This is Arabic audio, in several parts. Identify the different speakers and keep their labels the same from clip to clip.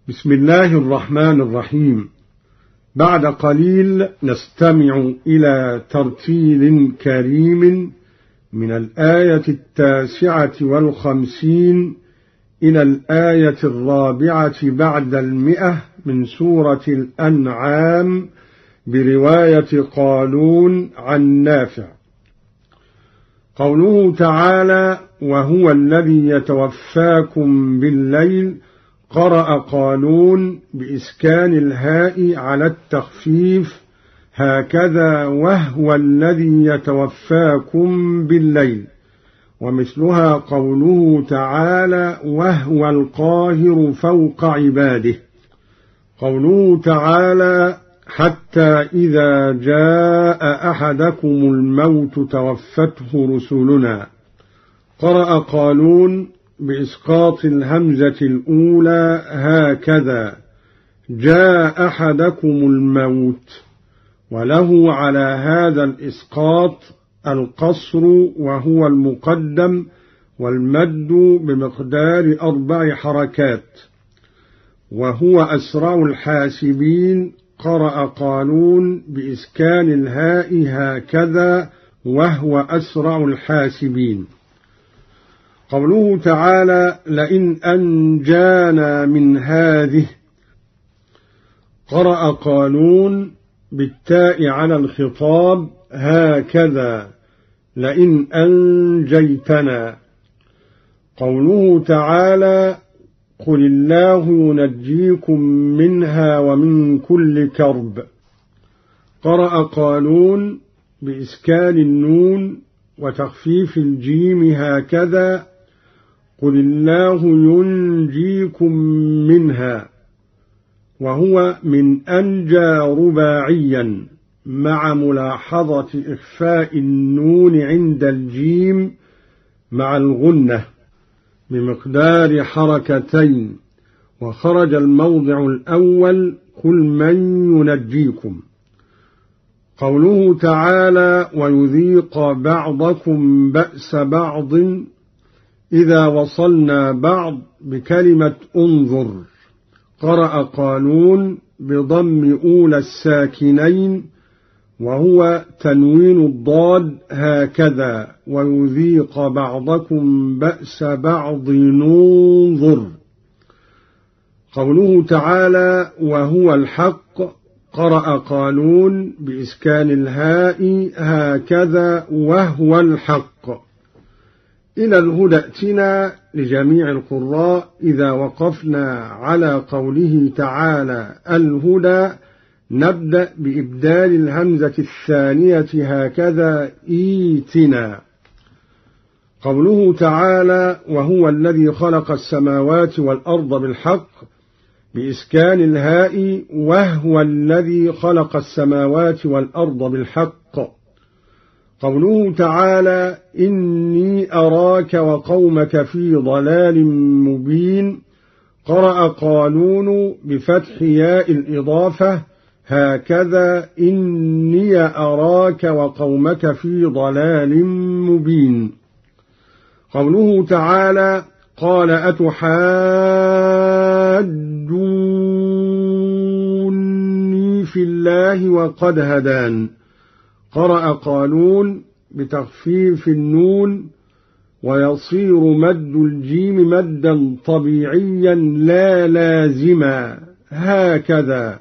Speaker 1: بسم الله الرحمن الرحيم. بعد قليل نستمع إلى ترتيل كريم من الآية 59 إلى الآية 4 بعد 100 من سورة الأنعام برواية قالون عن نافع. قوله تعالى: وهو الذي يتوفاكم بالليل، قرأ قالون بإسكان الهاء على التخفيف هكذا، وهو الذي يتوفاكم بالليل. ومثلها قوله تعالى: وهو القاهر فوق عباده. قوله تعالى: حتى إذا جاء أحدكم الموت توفته رسلنا، قرأ قالون بإسقاط الهمزة الأولى هكذا، جاء أحدكم الموت، وله على هذا الإسقاط القصر وهو المقدم، والمد بمقدار 4 حركات. وهو أسرع الحاسبين، قرأ قالون بإسكان الهاء هكذا، وهو أسرع الحاسبين. قوله تعالى: لئن أنجانا من هذه، قرأ قالون بالتاء على الخطاب هكذا، لئن أنجيتنا. قوله تعالى: قل الله ينجيكم منها ومن كل كرب، قرأ قالون بإسكان النون وتخفيف الجيم هكذا، قل الله ينجيكم منها، وهو من أنجى رباعيا، مع ملاحظة إخفاء النون عند الجيم مع الغنة بمقدار 2 وخرج الموضع الأول قل من ينجيكم. قوله تعالى: ويذيق بعضكم بأس بعض، إذا وصلنا بعض بكلمة انظر، قرأ قالون بضم أولى الساكنين وهو تنوين الضاد هكذا، ويذيق بعضكم بأس بعض ننظر. قوله تعالى: وهو الحق، قرأ قالون بإسكان الهاء هكذا، وهو الحق. إلى الهدى ائتنا لجميع القراء إذا وقفنا على قوله تعالى الهدى، نبدأ بإبدال الهمزة الثانية هكذا، إيتنا. قوله تعالى: وهو الذي خلق السماوات والأرض بالحق، بإسكان الهاء، وهو الذي خلق السماوات والأرض بالحق. قوله تعالى: إني أراك وقومك في ضلال مبين، قرأ قالون بفتح ياء الإضافة هكذا، إني أراك وقومك في ضلال مبين. قوله تعالى: قال أتحاجوني في الله وقد هدان، قرأ قالون بتخفيف النون ويصير مد الجيم مدا طبيعيا لا لازما هكذا،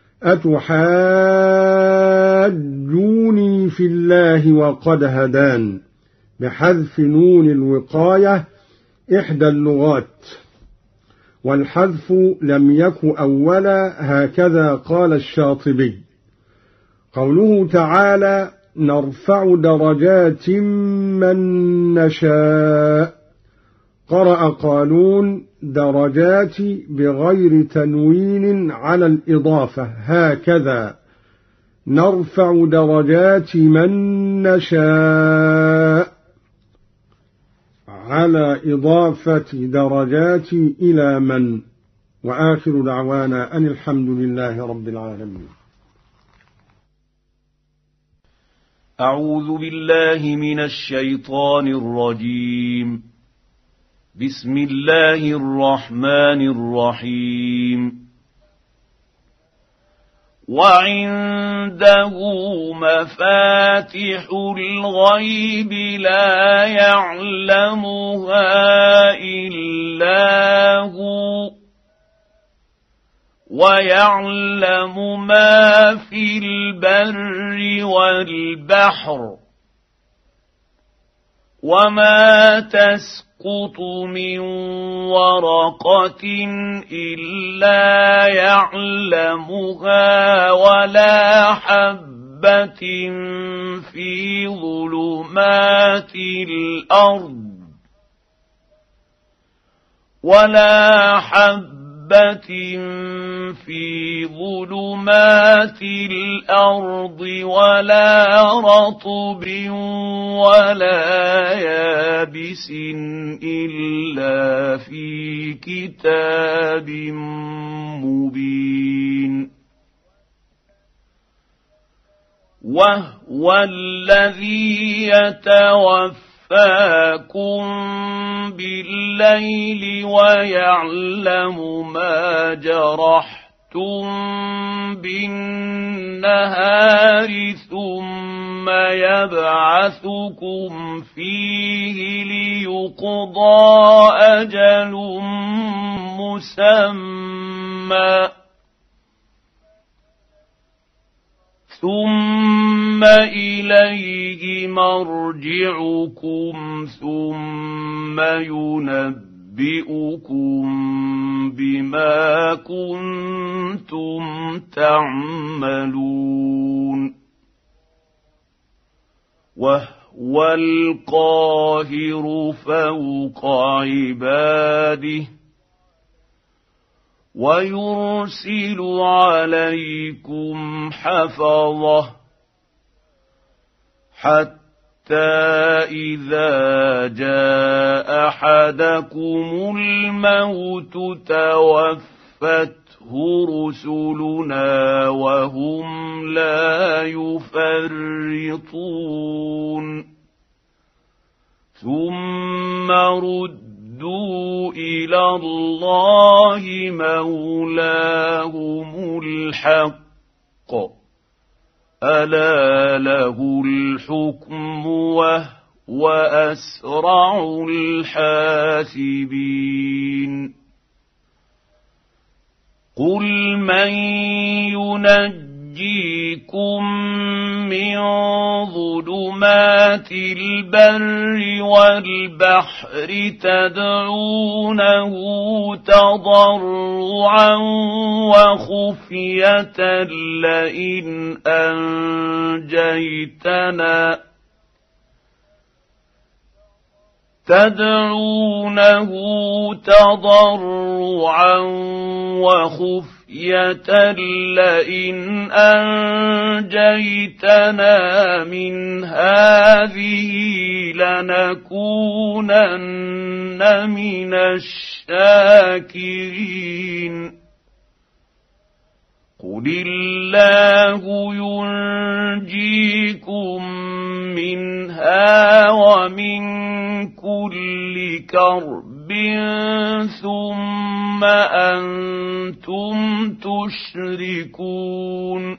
Speaker 1: أتحاجوني في الله وقد هدان، بحذف نون الوقاية إحدى اللغات، والحذف لم يك أولا، هكذا قال الشاطبي. قوله تعالى: نرفع درجات من نشاء، قرأ قالون درجات بغير تنوين على الإضافة هكذا، نرفع درجات من نشاء، على إضافة درجات إلى من. وآخر دعوانا أن الحمد لله رب العالمين.
Speaker 2: أعوذ بالله من الشيطان الرجيم. بسم الله الرحمن الرحيم وعنده مفاتح الغيب لا يعلمها إلا هو ويعلم ما في البر والبحر وما تسقط من ورقة إلا يعلمها ولا حبة في ظلمات الأرض ولا رطب ولا يابس إلا في كتاب مبين وهو الذي يتوفاكم بالليل ويعلم ما جرحتم بالنهار ثم يبعثكم فيه ليقضى أجل مسمى ثم إليه مرجعكم ثم ينبئكم بما كنتم تعملون وهو القاهر فوق عباده ويرسل عليكم حفظه حتى إذا جاء أحدكم الموت توفته رسلنا وهم لا يفرطون ثم ردوا إلى الله مولاهم الحق ألا له الحكم وهو أسرع الحاسبين قل من ينجيكم من ظلمات البر والبحر تدعونه تضرعا وخفية لئن أنجيتنا من هذه لنكونن من الشاكرين قل الله ينجيكم منها ومن كل كرب ثم أنتم تشركون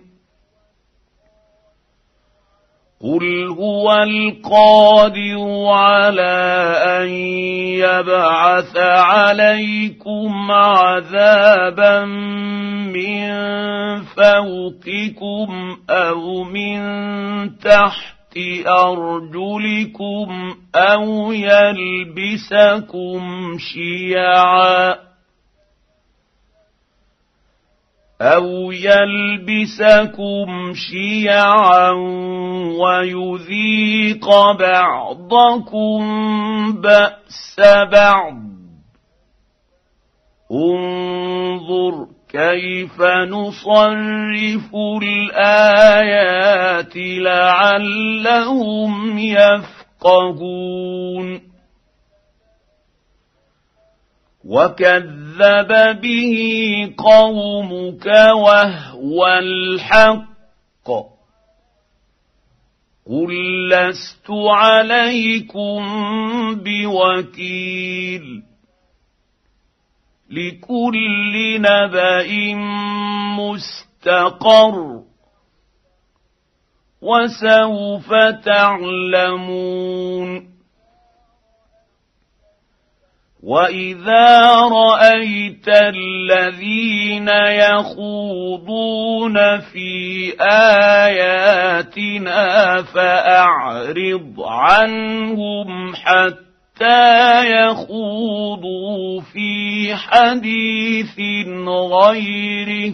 Speaker 2: قل هو القادر على أن يبعث عليكم عذابا من فوقكم أو من تحت أرجلكم أو يلبسكم شيعا ويذيق بعضكم بأس بعض انظر كيف نصرف الآيات لعلهم يفقهون وكذب به قومك وهو الحق قل لست عليكم بوكيل لكل نبأ مستقر وسوف تعلمون وإذا رأيت الذين يخوضون في آياتنا فأعرض عنهم حتى يخوضوا في حديث غيره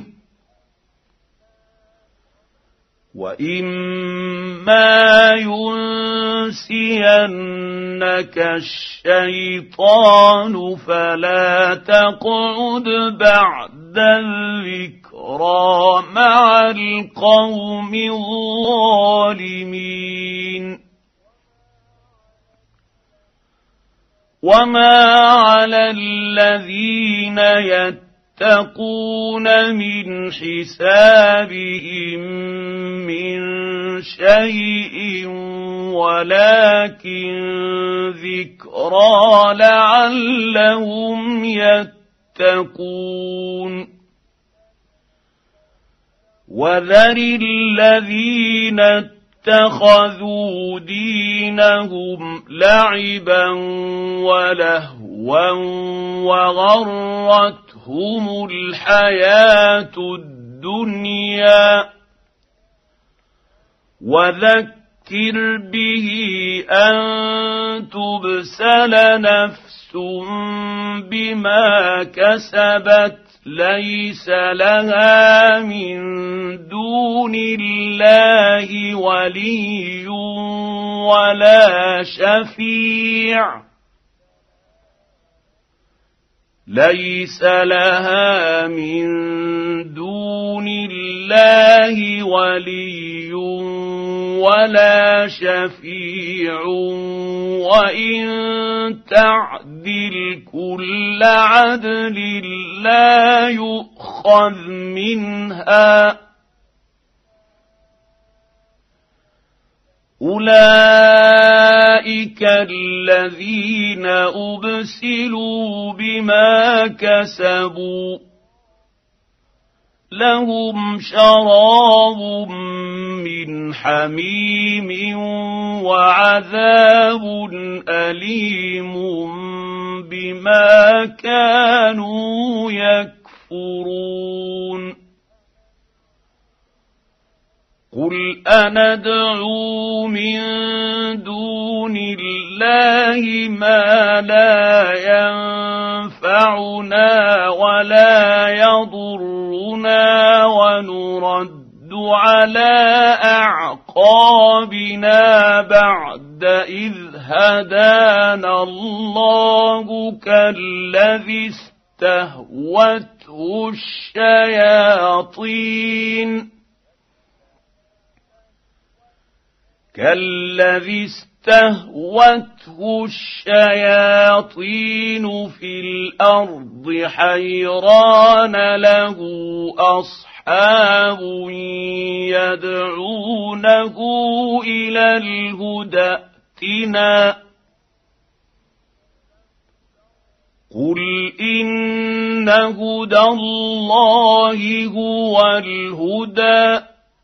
Speaker 2: وإما ينسينك الشيطان فلا تقعد بعد الذكرى مع القوم الظالمين وما على الذين يتقون من حسابهم من شيء ولكن ذكرى لعلهم يتقون وذر الذين اتخذوا دينهم لعبا ولهوا وغرتهم الحياة الدنيا وذكر به أن تبسل نفس بما كسبت ليس لها من دون الله ولي ولا شفيع ليس لها من دون الله ولي ولا شفيع وإن تعدل كل عدل لا يؤخذ منها أولئك الذين أبسلوا بما كسبوا لهم شراب من حميم وعذاب أليم بما كانوا يكفرون قل أندعو من دون الله ما لا ينفعنا ولا يضرنا ونرد على أعقابنا بعد إذ هدانا الله كالذي استهوته الشياطين في الأرض حيران له أصحاب يدعونه إلى الهدى ائتنا قل إن هدى الله هو الهدى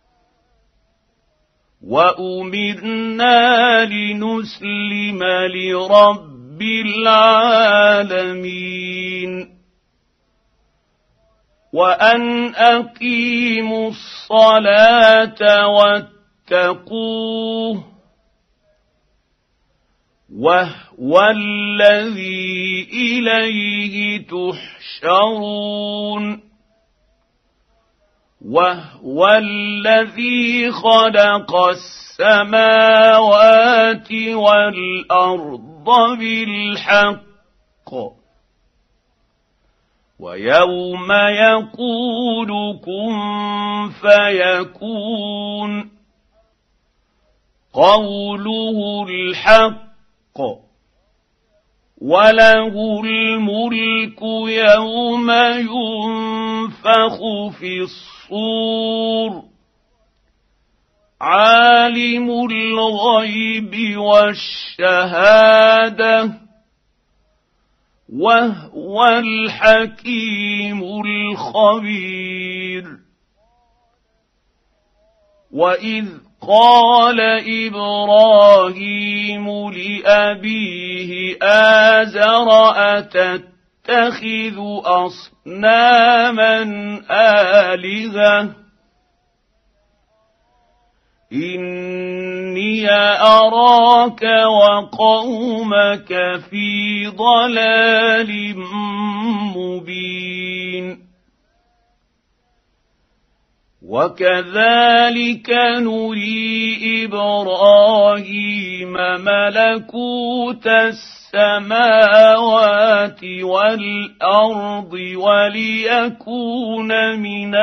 Speaker 2: وأمرنا لنسلم لرب العالمين وأن أقيموا الصلاة واتقوه وهو الذي إليه تحشرون وهو الذي خلق السماوات والأرض بالحق ويوم يقول كن فيكون قوله الحق وله الملك يوم ينفخ في الصور عالم الغيب والشهاده وهو الحكيم الخبير. واذ قال ابراهيم لابيه آزر اتتخذ اصناما آلهة إني أراك وقومك في ضلال مبين. وكذلك نري إبراهيم ملكوت السماوات والأرض وليكون من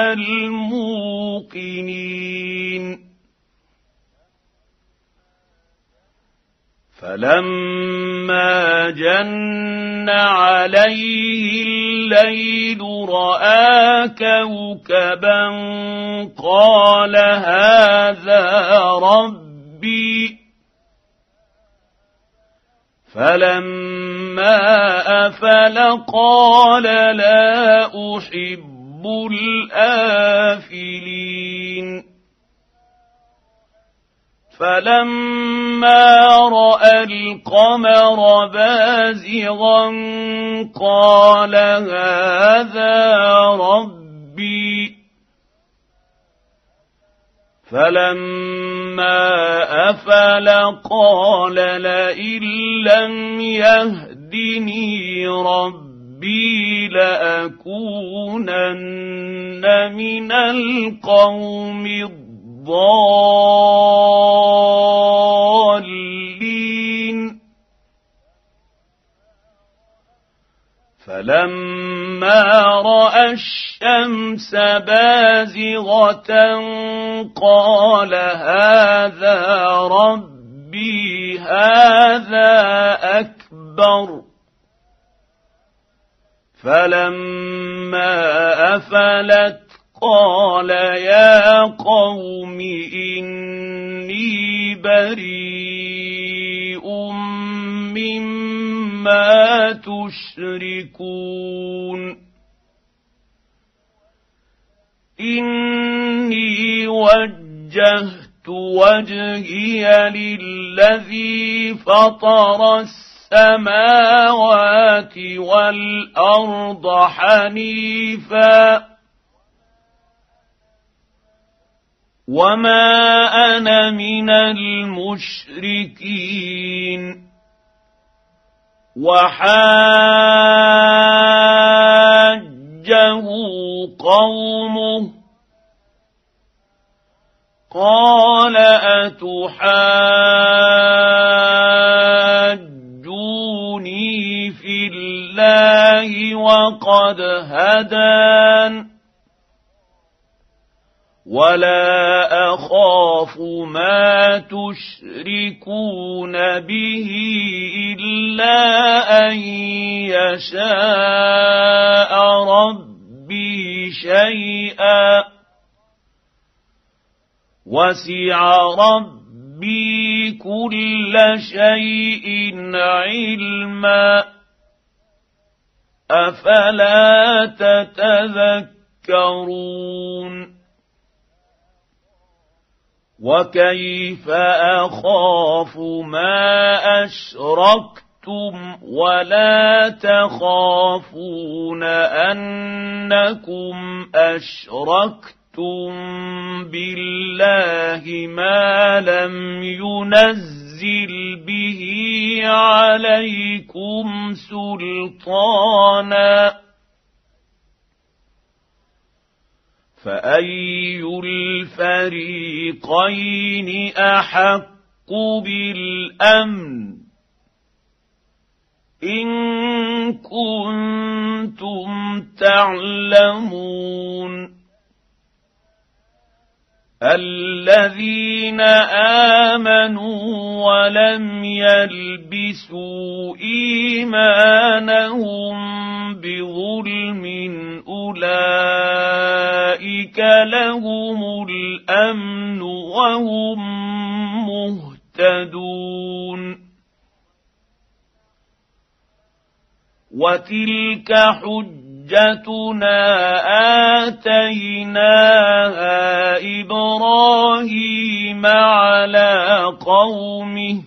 Speaker 2: الموقنين. فلما جن عليه الليل رأى كوكبا قال هذا ربي. فلما أفل قال لا أحب الآفلين. فلما رأى القمر بازغا قال هذا ربي. فلما أفل قال لئن لم يهدني ربي لأكونن من القوم الضالين. فلما رأى الشمس بازغة قال هذا ربي هذا أكبر. فلما أفلت قال يا قوم إني بريء مما تشركون. إني وجهت وجهي للذي فطر السماوات والأرض حنيفا وما أنا من المشركين. وحاجه قومه قال أتحاجوني في الله وقد هدان ولا أخاف ما تشركون به إلا أن يشاء ربي شيئا وسع ربي كل شيء علما أفلا تتذكرون. وكيف أخاف ما أشركتم ولا تخافون أنكم أشركتم بالله ما لم ينزل به عليكم سلطانا فأي الفريقين أحق بالأمن إن كنتم تعلمون. الذين آمنوا ولم يلبسوا إيمانهم بظلم أولئك لهم الأمن وهم مهتدون. وتلك حجتنا آتيناها إبراهيم على قومه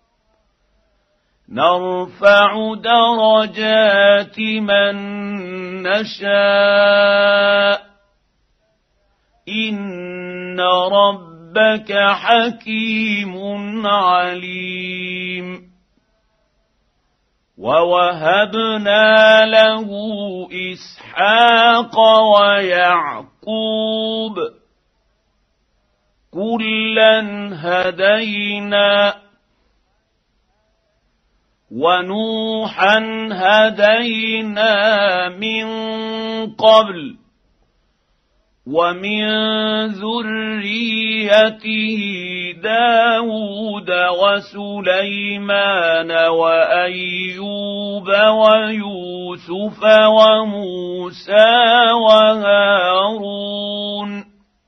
Speaker 2: نرفع درجات من نشاء إن ربك حكيم عليم. ووهبنا له إسحاق ويعقوب كلا هدينا ونوحا هدينا من قبل ومن ذريته داود وسليمان وأيوب ويوسف وموسى وهارون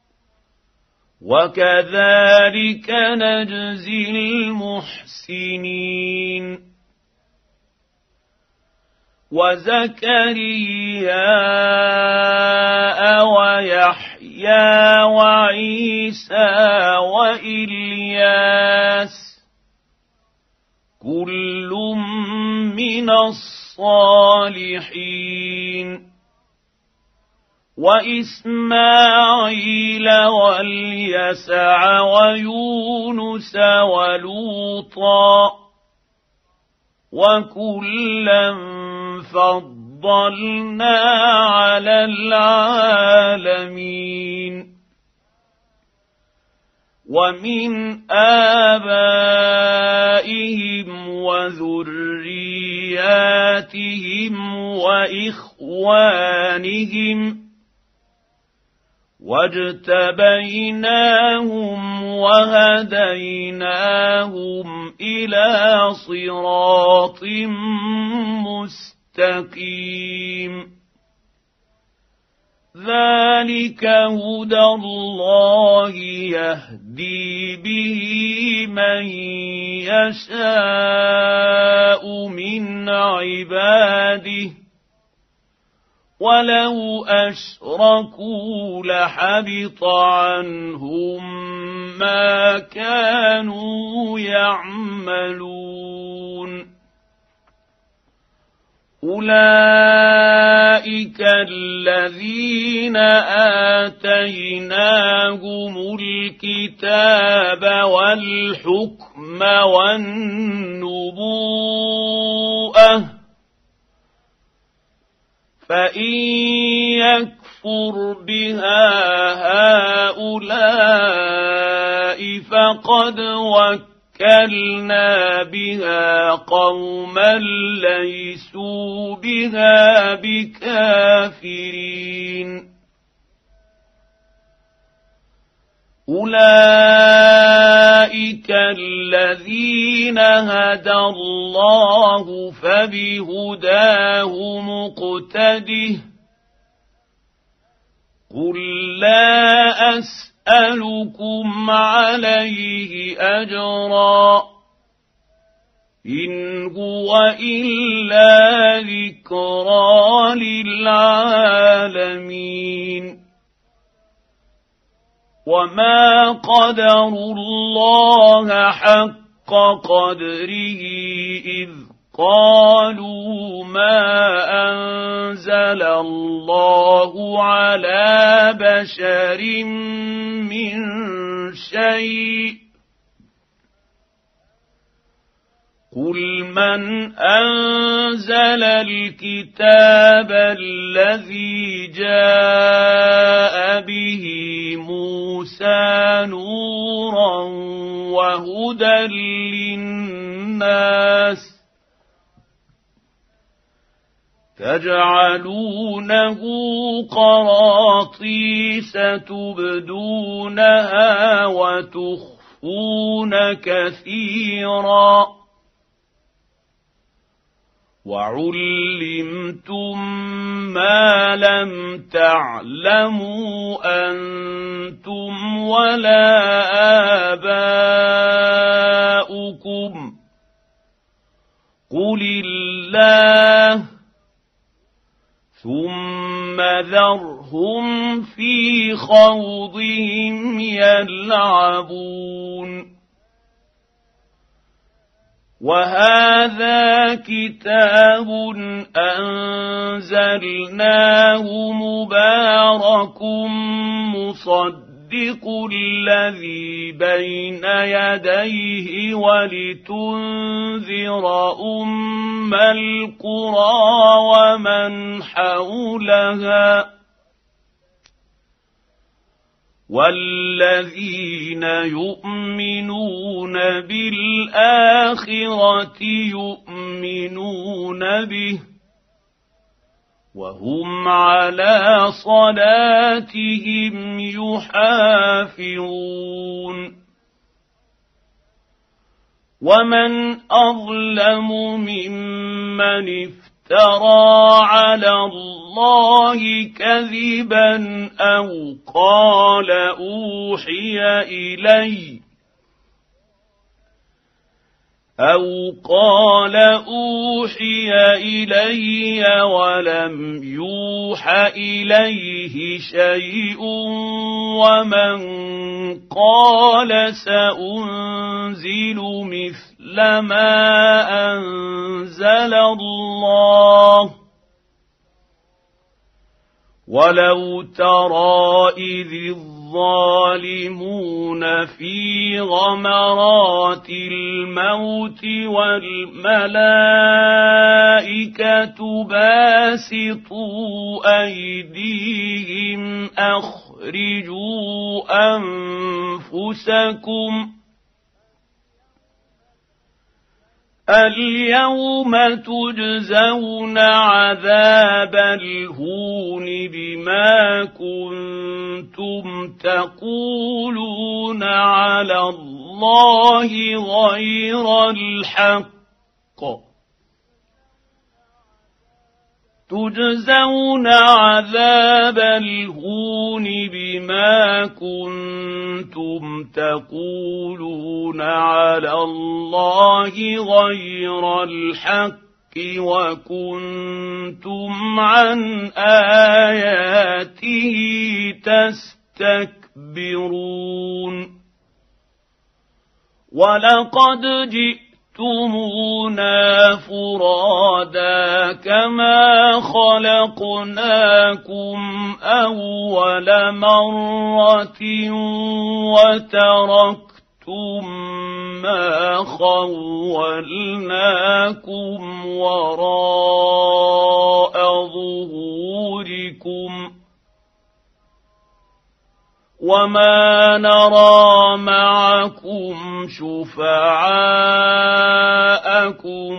Speaker 2: وكذلك نجزي المحسنين. وزكريا ويحيى وعيسى وإلياس كل من الصالحين. وإسماعيل واليسع ويونس ولوطا وكلا فضلنا على العالمين. ومن آبائهم وذرياتهم وإخوانهم واجتبيناهم وهديناهم إلى صراط مستقيم. ذلك هدى الله يهدي به من يشاء من عباده ولو أشركوا لحبط عنهم ما كانوا يعملون. أولئك الذين آتيناهم الكتاب والحكم والنبوءة فإن يكفر بها هؤلاء فقد وكلنا بها قوما ليسوا بها بكافرين. أولئك الذين هدى الله فبهداه مقتده قل لا أسألكم عليه أجرا إن هو إلا ذكرى للعالمين. وما قدروا الله حق قدره إذ قالوا ما أنزل الله على بشر من شيء قل من أنزل الكتاب الذي جاء به موسى نورا وهدى للناس تجعلونه قراطيس تبدونها وتخفون كثيرا وعلمتم ما لم تعلموا أنتم ولا آباؤكم قل الله ثم ذرهم في خوضهم يلعبون. وهذا كتاب أنزلناه مبارك مصدق الذي بين يديه ولتنذر أم القرى ومن حولها والذين يؤمنون بالآخرة يؤمنون به وهم على صلاتهم يحافظون. ومن أظلم ممن افترى على الله كذبا أو قال أوحي إلي ولم يوح إليه شيء ومن قال سأنزل مثل ما أنزل الله. ولو ترى إذ الظالمون في غمرات الموت والملائكة باسطوا أيديهم أخرجوا أنفسكم اليوم تجزون عذاب الهون بما كنتم تقولون على الله غير الحق تجزون عذاب الهون بما كنتم تقولون على الله غير الحق وكنتم عن آياته تستكبرون. ولقد جئتمونا فرادا كما خلقناكم أول مرة وتركتم ما خولناكم وراء ظهوركم وما نرى معكم شفعاءكم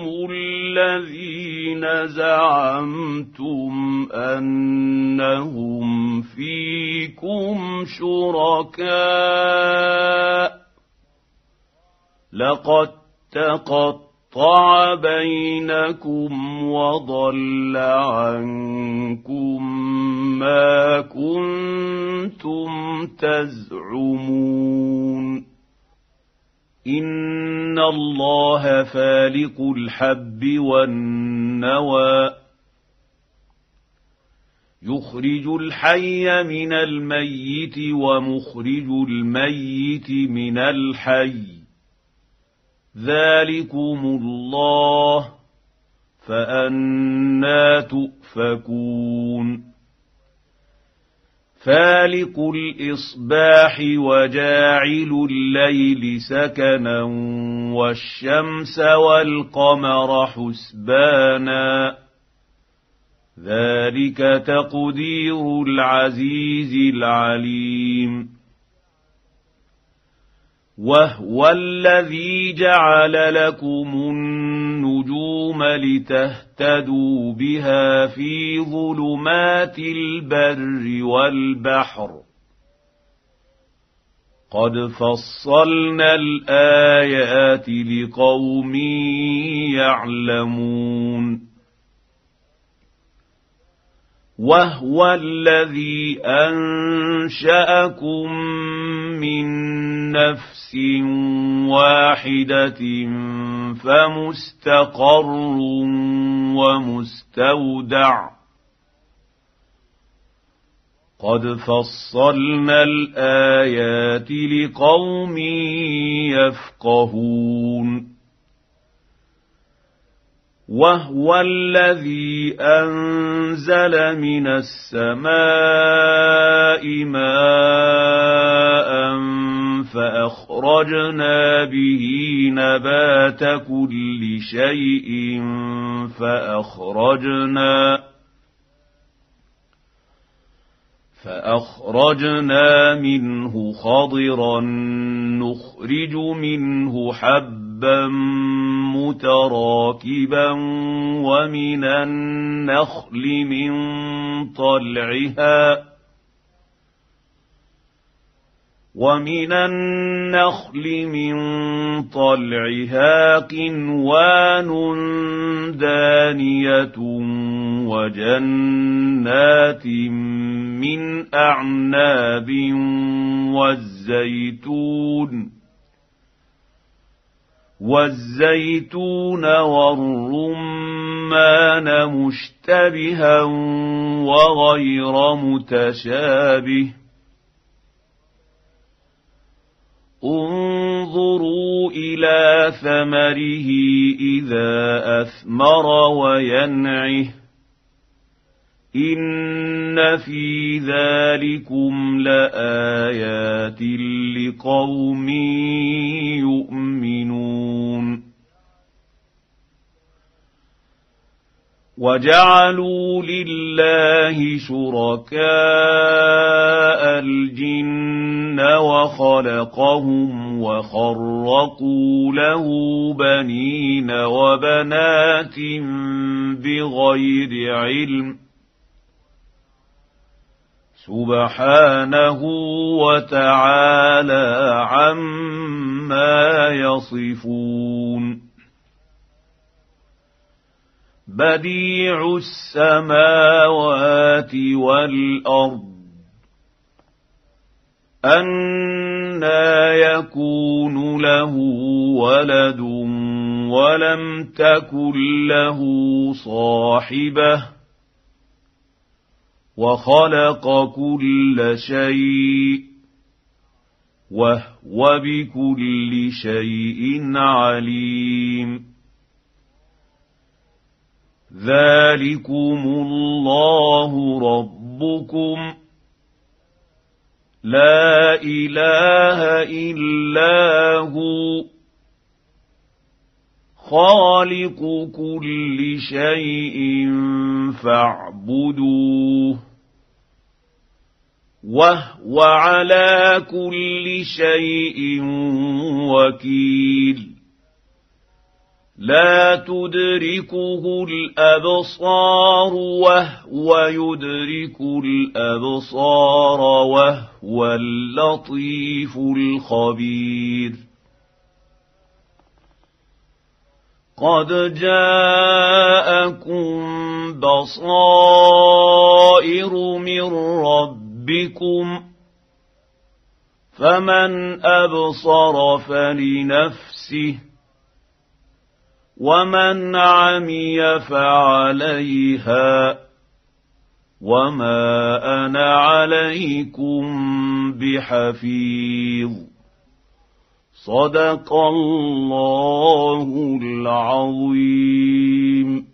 Speaker 2: الذين زعمتم أنهم فيكم شركاء لقد تقطع بينكم وضل عنكم ما كنتم تزعمون. إن الله فالق الحب والنوى يخرج الحي من الميت ومخرج الميت من الحي ذلكم الله فأنى تؤفكون. فالق الإصباح وجاعل الليل سكنا والشمس والقمر حسبانا ذلك تقدير العزيز العليم. وهو الذي جعل لكم النجوم لتهتدوا بها في ظلمات البر والبحر قد فصلنا الآيات لقوم يعلمون. وهو الذي أنشأكم من نفس واحدة فمستقر ومستودع قد فصلنا الآيات لقوم يفقهون وهو الذي أنزل من السماء ماء فأخرجنا به نبات كل شيء فأخرجنا منه خضرا نخرج منه حبا متراكبا ومن النخل من طلعها قنوان دانية وجنات من أعناب والزيتون والرمان مشتبها وغير متشابه انظروا إلى ثمره إذا أثمر وينعه إن في ذلكم لآيات لقوم يؤمنون وجعلوا لله شركاء الجن وخلقهم وخرقوا له بنين وبنات بغير علم سبحانه وتعالى عما يصفون بديع السماوات والأرض أنى يكون له ولد ولم تكن له صاحبة وخلق كل شيء وهو بكل شيء عليم ذلكم الله ربكم لا إله إلا هو خالق كل شيء فاعبدوه وهو على كل شيء وكيل لا تدركه الأبصار وهو يدرك الأبصار وهو اللطيف الخبير قد جاءكم بصائر من ربكم فمن أبصر فلنفسه ومن عمي فعليها وما أنا عليكم بحفيظ صدق الله العظيم.